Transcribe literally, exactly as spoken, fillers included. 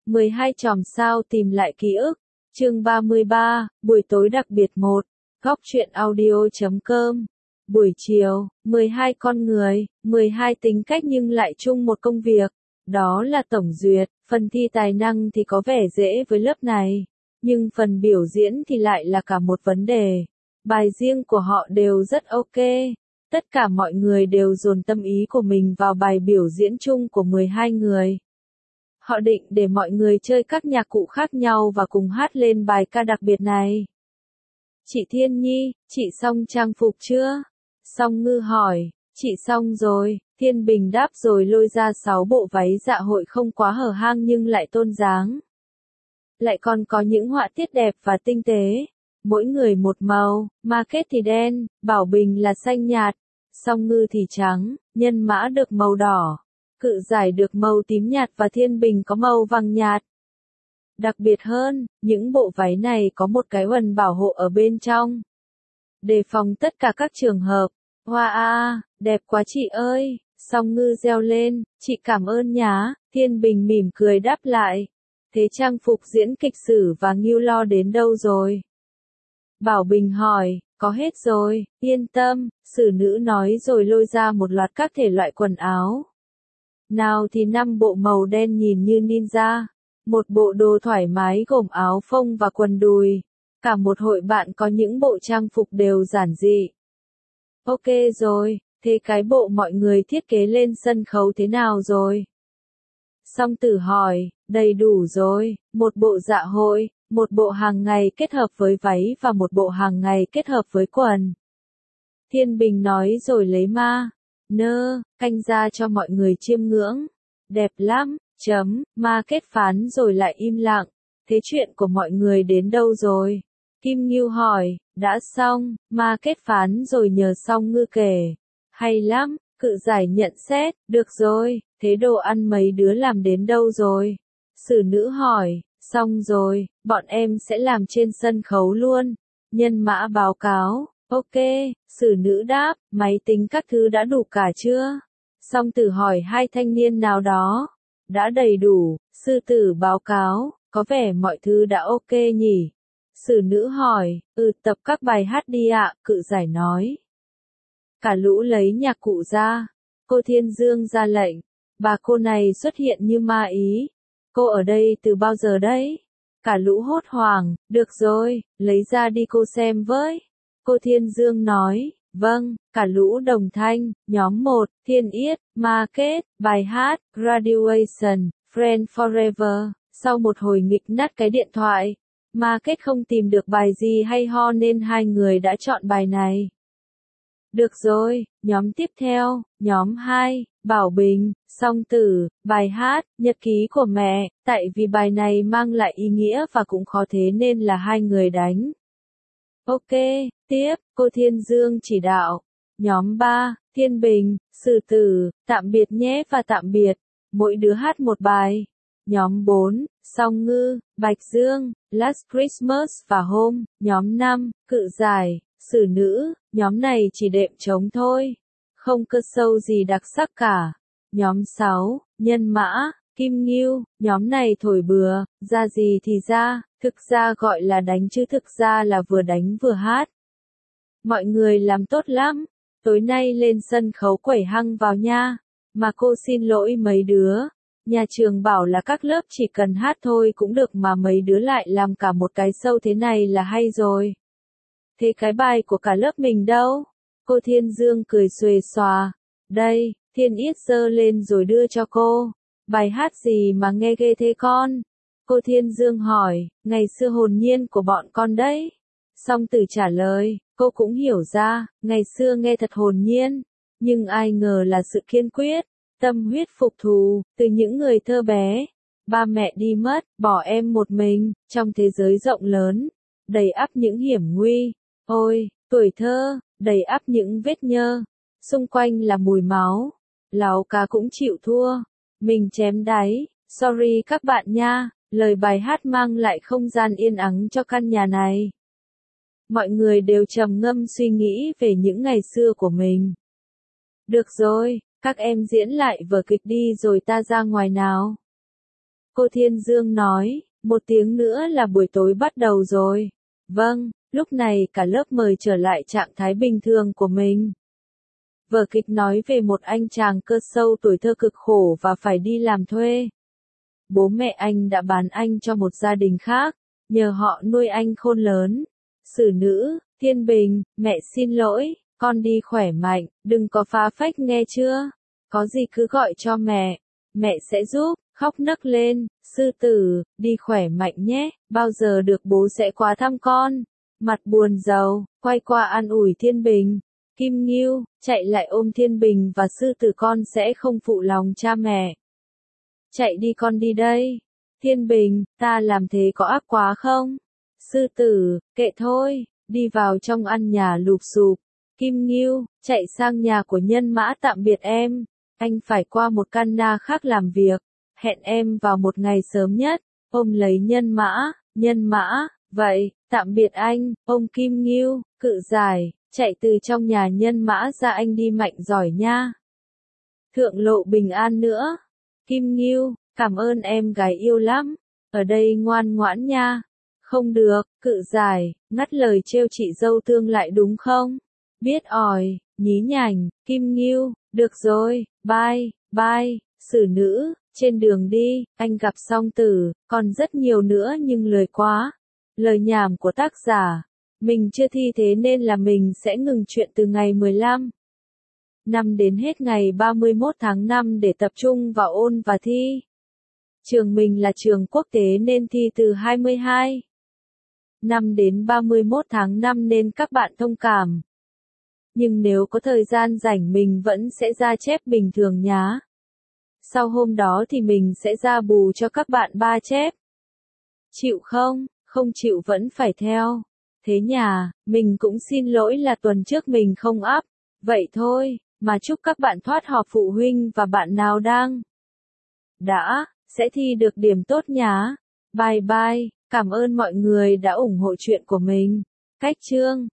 mười hai chòm sao tìm lại ký ức. Chương ba mươi ba, buổi tối đặc biệt một. Góc truyện audio chấm com. Buổi chiều, mười hai con người, mười hai tính cách nhưng lại chung một công việc. Đó là tổng duyệt, phần thi tài năng thì có vẻ dễ với lớp này. Nhưng phần biểu diễn thì lại là cả một vấn đề. Bài riêng của họ đều rất ok. Tất cả mọi người đều dồn tâm ý của mình vào bài biểu diễn chung của mười hai người. Họ định để mọi người chơi các nhạc cụ khác nhau và cùng hát lên bài ca đặc biệt này. Chị Thiên Nhi, chị xong trang phục chưa? Song Ngư hỏi, chị xong rồi, Thiên Bình đáp rồi lôi ra sáu bộ váy dạ hội không quá hở hang nhưng lại tôn dáng. Lại còn có những họa tiết đẹp và tinh tế. Mỗi người một màu, Market thì đen, Bảo Bình là xanh nhạt, Song Ngư thì trắng, Nhân Mã được màu đỏ, Cự Giải được màu tím nhạt và Thiên Bình có màu vàng nhạt. Đặc biệt hơn, những bộ váy này có một cái quần bảo hộ ở bên trong. Đề phòng tất cả các trường hợp. Hoa a, đẹp quá chị ơi, Song Ngư reo lên, chị cảm ơn nhá, Thiên Bình mỉm cười đáp lại. Thế trang phục diễn kịch Sử và Ngưu Lo đến đâu rồi? Bảo Bình hỏi, có hết rồi, yên tâm, Sử nữ nói rồi lôi ra một loạt các thể loại quần áo. Nào thì năm bộ màu đen nhìn như ninja, một bộ đồ thoải mái gồm áo phông và quần đùi, cả một hội bạn có những bộ trang phục đều giản dị. Ok rồi, thế cái bộ mọi người thiết kế lên sân khấu thế nào rồi? Song Tử hỏi, đầy đủ rồi, một bộ dạ hội, một bộ hàng ngày kết hợp với váy và một bộ hàng ngày kết hợp với quần. Thiên Bình nói rồi lấy ma, nơ, canh ra cho mọi người chiêm ngưỡng. Đẹp lắm, chấm, ma kết phán rồi lại im lặng. Thế chuyện của mọi người đến đâu rồi? Kim Ngưu hỏi, đã xong, ma kết phán rồi nhờ Song Ngư kể. Hay lắm, Cự Giải nhận xét, được rồi, thế đồ ăn mấy đứa làm đến đâu rồi? Sử nữ hỏi, xong rồi, bọn em sẽ làm trên sân khấu luôn. Nhân Mã báo cáo, ok, Sử nữ đáp, máy tính các thứ đã đủ cả chưa? Song Tử hỏi hai thanh niên nào đó. Đã đầy đủ, Sư Tử báo cáo, có vẻ mọi thứ đã ok nhỉ? Sử nữ hỏi, ừ tập các bài hát đi ạ, Cự Giải nói. Cả lũ lấy nhạc cụ ra. Cô Thiên Dương ra lệnh. Bà cô này xuất hiện như ma ý. Cô ở đây từ bao giờ đấy? Cả lũ hốt hoảng, được rồi, lấy ra đi cô xem với. Cô Thiên Dương nói, vâng, cả lũ đồng thanh, nhóm một, Thiên Yết, Market, bài hát, Graduation, Friend Forever. Sau một hồi nghịch nát cái điện thoại, Market không tìm được bài gì hay ho nên hai người đã chọn bài này. Được rồi, nhóm tiếp theo, nhóm hai, Bảo Bình, Song Tử, bài hát, Nhật ký của mẹ, tại vì bài này mang lại ý nghĩa và cũng khó thế nên là hai người đánh. Ok, tiếp, cô Thiên Dương chỉ đạo. Nhóm ba, Thiên Bình, Sử Tử, tạm biệt nhé và tạm biệt, mỗi đứa hát một bài. Nhóm bốn, Song Ngư, Bạch Dương, Last Christmas và Home. Nhóm năm, Cự Giải, Sử nữ, nhóm này chỉ đệm trống thôi, không cơ sâu gì đặc sắc cả. Nhóm sáu, Nhân Mã, Kim Ngưu, nhóm này thổi bừa, ra gì thì ra, thực ra gọi là đánh chứ thực ra là vừa đánh vừa hát. Mọi người làm tốt lắm, tối nay lên sân khấu quẩy hăng vào nha, mà cô xin lỗi mấy đứa. Nhà trường bảo là các lớp chỉ cần hát thôi cũng được mà mấy đứa lại làm cả một cái show thế này là hay rồi. Thế cái bài của cả lớp mình đâu? Cô Thiên Dương cười xuề xòa. Đây, Thiên Yết giơ lên rồi đưa cho cô. Bài hát gì mà nghe ghê thế con? Cô Thiên Dương hỏi, ngày xưa hồn nhiên của bọn con đấy. Song Tử trả lời, cô cũng hiểu ra, ngày xưa nghe thật hồn nhiên. Nhưng ai ngờ là sự kiên quyết, tâm huyết phục thù, từ những người thơ bé. Ba mẹ đi mất, bỏ em một mình, trong thế giới rộng lớn, đầy ắp những hiểm nguy. Ôi, tuổi thơ, đầy ắp những vết nhơ. Xung quanh là mùi máu. Láo cá cũng chịu thua. Mình chém đáy. Sorry các bạn nha. Lời bài hát mang lại không gian yên ắng cho căn nhà này. Mọi người đều trầm ngâm suy nghĩ về những ngày xưa của mình. Được rồi, các em diễn lại vở kịch đi rồi ta ra ngoài nào. Cô Thiên Dương nói, một tiếng nữa là buổi tối bắt đầu rồi. Vâng, lúc này cả lớp mời trở lại trạng thái bình thường của mình. Vở kịch nói về một anh chàng cơ sâu tuổi thơ cực khổ và phải đi làm thuê. Bố mẹ anh đã bán anh cho một gia đình khác, nhờ họ nuôi anh khôn lớn. Xử nữ, Thiên Bình, mẹ xin lỗi, con đi khỏe mạnh, đừng có phá phách nghe chưa? Có gì cứ gọi cho mẹ, mẹ sẽ giúp, khóc nấc lên, Sư Tử, đi khỏe mạnh nhé, bao giờ được bố sẽ qua thăm con. Mặt buồn rầu, quay qua an ủi Thiên Bình. Kim Ngưu, chạy lại ôm Thiên Bình và Sư Tử, con sẽ không phụ lòng cha mẹ. Chạy đi con đi đây. Thiên Bình, ta làm thế có ác quá không? Sư Tử, kệ thôi, đi vào trong ăn nhà lụp xụp. Kim Ngưu, chạy sang nhà của Nhân Mã tạm biệt em. Anh phải qua một căn na khác làm việc. Hẹn em vào một ngày sớm nhất. Ôm lấy Nhân Mã, Nhân Mã, vậy, tạm biệt anh, ông Kim Ngưu, cự giải, chạy từ trong nhà Nhân Mã ra, anh đi mạnh giỏi nha. Thượng lộ bình an nữa. Kim Ngưu, cảm ơn em gái yêu lắm. Ở đây ngoan ngoãn nha. Không được, cự giải, ngắt lời trêu chị dâu tương lại đúng không? Biết ỏi, nhí nhảnh, Kim Ngưu, được rồi, bye, bye, xử nữ, trên đường đi, anh gặp Song Tử, còn rất nhiều nữa nhưng lười quá. Lời nhảm của tác giả, mình chưa thi thế nên là mình sẽ ngừng chuyện từ ngày mười lăm năm đến hết ngày ba mươi mốt tháng năm để tập trung vào ôn và thi. Trường mình là trường quốc tế nên thi từ hai mươi hai năm đến ba mươi mốt tháng năm nên các bạn thông cảm. Nhưng nếu có thời gian rảnh mình vẫn sẽ ra chép bình thường nhá. Sau hôm đó thì mình sẽ ra bù cho các bạn ba chép. Chịu không? Không chịu vẫn phải theo. Thế nhà, mình cũng xin lỗi là tuần trước mình không up. Vậy thôi, mà chúc các bạn thoát họp phụ huynh và bạn nào đang đã, sẽ thi được điểm tốt nhá. Bye bye, cảm ơn mọi người đã ủng hộ chuyện của mình. Cách chương